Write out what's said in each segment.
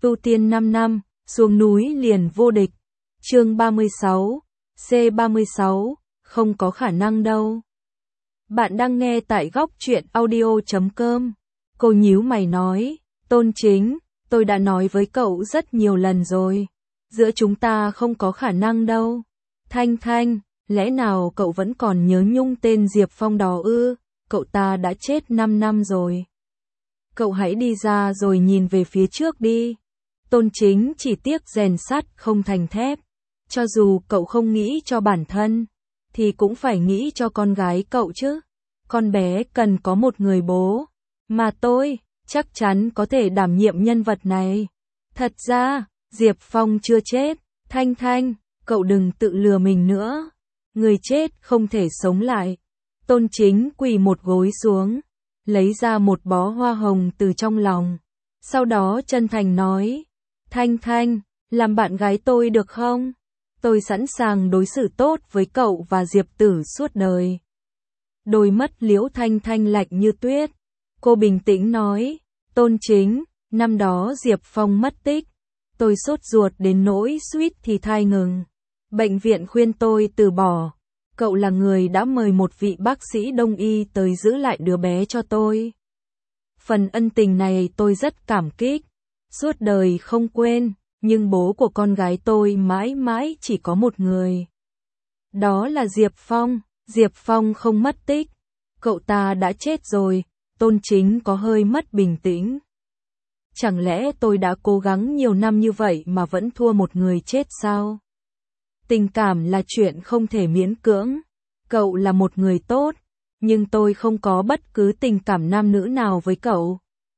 tu tiên 5 năm, xuống núi liền vô địch. Chương 36, C36, không có khả năng đâu. Bạn đang nghe tại góc truyện audio.com. Cô nhíu mày nói, Tôn Chính, tôi đã nói với cậu rất nhiều lần rồi. Giữa chúng ta không có khả năng đâu. Thanh Thanh, lẽ nào cậu vẫn còn nhớ nhung tên Diệp Phong đó ư? Cậu ta đã chết 5 năm rồi. Cậu hãy đi ra rồi nhìn về phía trước đi. Tôn Chính chỉ tiếc rèn sắt không thành thép. Cho dù cậu không nghĩ cho bản thân, thì cũng phải nghĩ cho con gái cậu chứ. Con bé cần có một người bố. Mà tôi, chắc chắn có thể đảm nhiệm nhân vật này. Thật ra, Diệp Phong chưa chết. Thanh Thanh, cậu đừng tự lừa mình nữa. Người chết không thể sống lại. Tôn Chính quỳ một gối xuống, lấy ra một bó hoa hồng từ trong lòng. Sau đó chân thành nói, Thanh Thanh, làm bạn gái tôi được không? Tôi sẵn sàng đối xử tốt với cậu và Diệp Tử suốt đời. Đôi mắt Liễu Thanh Thanh lạnh như tuyết. Cô bình tĩnh nói, Tôn Chính, năm đó Diệp Phong mất tích. Tôi sốt ruột đến nỗi suýt thì thai ngừng. Bệnh viện khuyên tôi từ bỏ. Cậu là người đã mời một vị bác sĩ đông y tới giữ lại đứa bé cho tôi. Phần ân tình này tôi rất cảm kích, suốt đời không quên, nhưng bố của con gái tôi mãi mãi chỉ có một người. Đó là Diệp Phong. Diệp Phong không mất tích. Cậu ta đã chết rồi. Tôn Chính có hơi mất bình tĩnh. Chẳng lẽ tôi đã cố gắng nhiều năm như vậy mà vẫn thua một người chết sao? Tình cảm là chuyện không thể miễn cưỡng. Cậu là một người tốt, nhưng tôi không có bất cứ tình cảm nam nữ nào với cậu.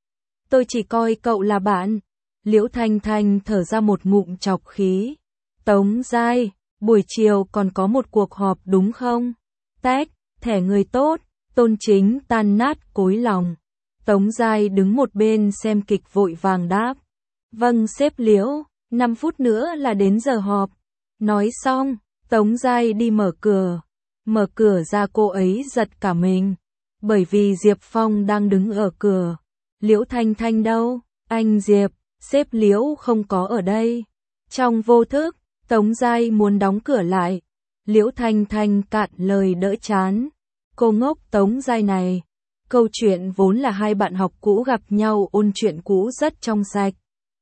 Tôi chỉ coi cậu là bạn. Liễu Thanh Thanh thở ra một ngụm trọc khí. Tống Giai, buổi chiều còn có một cuộc họp đúng không? Tách, thẻ người tốt. Tôn Chính tan nát cối lòng. Tống Giai đứng một bên xem kịch vội vàng đáp. Vâng sếp Liễu, 5 phút nữa là đến giờ họp. Nói xong, Tống Giai đi mở cửa. Mở cửa ra cô ấy giật cả mình. Bởi vì Diệp Phong đang đứng ở cửa. Liễu Thanh Thanh đâu? Anh Diệp, sếp Liễu không có ở đây. Trong vô thức, Tống Giai muốn đóng cửa lại. Liễu Thanh Thanh cạn lời đỡ chán. Cô ngốc Tống Giai này. Câu chuyện vốn là hai bạn học cũ gặp nhau ôn chuyện cũ rất trong sạch.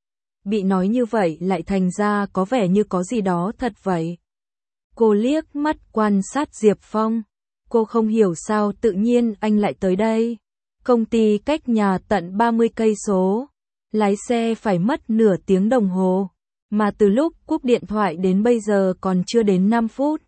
Bị nói như vậy lại thành ra có vẻ như có gì đó thật vậy. Cô liếc mắt quan sát Diệp Phong. Cô không hiểu sao tự nhiên anh lại tới đây. Công ty cách nhà tận 30 cây số. Lái xe phải mất nửa tiếng đồng hồ. Mà từ lúc cúp điện thoại đến bây giờ còn chưa đến 5 phút.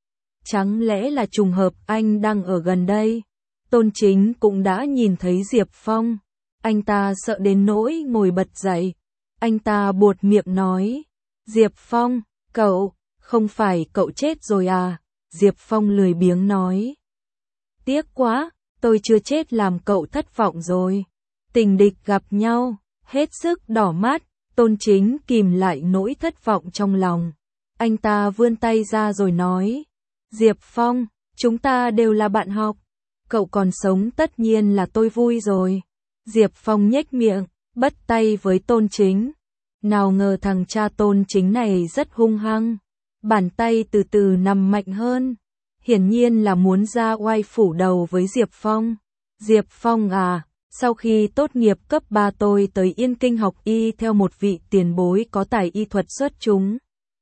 Chẳng lẽ là trùng hợp anh đang ở gần đây? Tôn Chính cũng đã nhìn thấy Diệp Phong. Anh ta sợ đến nỗi ngồi bật dậy. Anh ta buột miệng nói. Diệp Phong, cậu, không phải cậu chết rồi à? Diệp Phong lười biếng nói. Tiếc quá, tôi chưa chết làm cậu thất vọng rồi. Tình địch gặp nhau, hết sức đỏ mắt. Tôn Chính kìm lại nỗi thất vọng trong lòng. Anh ta vươn tay ra rồi nói. Diệp Phong, chúng ta đều là bạn học. Cậu còn sống tất nhiên là tôi vui rồi. Diệp Phong nhếch miệng, bắt tay với Tôn Chính. Nào ngờ thằng cha Tôn Chính này rất hung hăng. Bàn tay từ từ nằm mạnh hơn. Hiển nhiên là muốn ra oai phủ đầu với Diệp Phong. Diệp Phong à, sau khi tốt nghiệp cấp 3 tôi tới Yên Kinh học y theo một vị tiền bối có tài y thuật xuất chúng.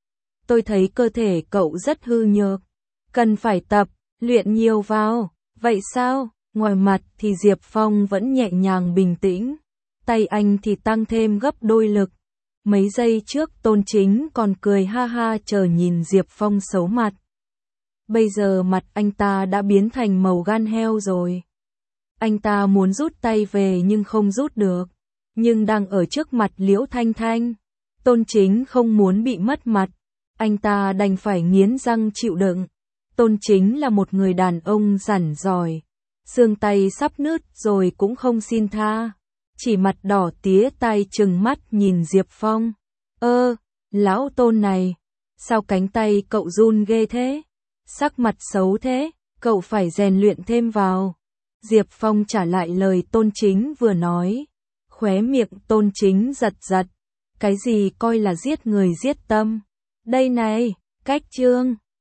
Tôi thấy cơ thể cậu rất hư nhược. Cần phải tập, luyện nhiều vào. Vậy sao? Ngoài mặt thì Diệp Phong vẫn nhẹ nhàng bình tĩnh. Tay anh thì tăng thêm gấp đôi lực. Mấy giây trước Tôn Chính còn cười ha ha chờ nhìn Diệp Phong xấu mặt. Bây giờ mặt anh ta đã biến thành màu gan heo rồi. Anh ta muốn rút tay về nhưng không rút được. Nhưng đang ở trước mặt Liễu Thanh Thanh. Tôn Chính không muốn bị mất mặt. Anh ta đành phải nghiến răng chịu đựng. Tôn Chính là một người đàn ông rắn giỏi. Xương tay sắp nứt rồi cũng không xin tha. Chỉ mặt đỏ tía tai trừng mắt nhìn Diệp Phong. Lão Tôn này, sao cánh tay cậu run ghê thế? Sắc mặt xấu thế, cậu phải rèn luyện thêm vào. Diệp Phong trả lại lời Tôn Chính vừa nói. Khóe miệng Tôn Chính giật giật. Cái gì coi là giết người giết tâm? Đây này, cách chương.